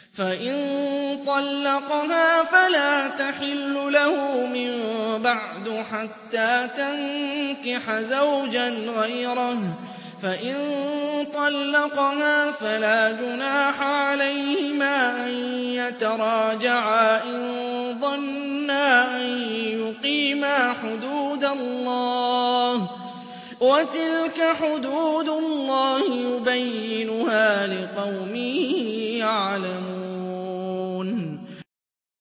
فإن طلقها فلا تحل له من بعد حتى تنكح زوجا غيره، فإن طلقها فلا جناح عليهما أن يتراجعا إن ظنا أن يقيما حدود الله ۚ وتلك حدود الله يبينها لقوم يعلمون.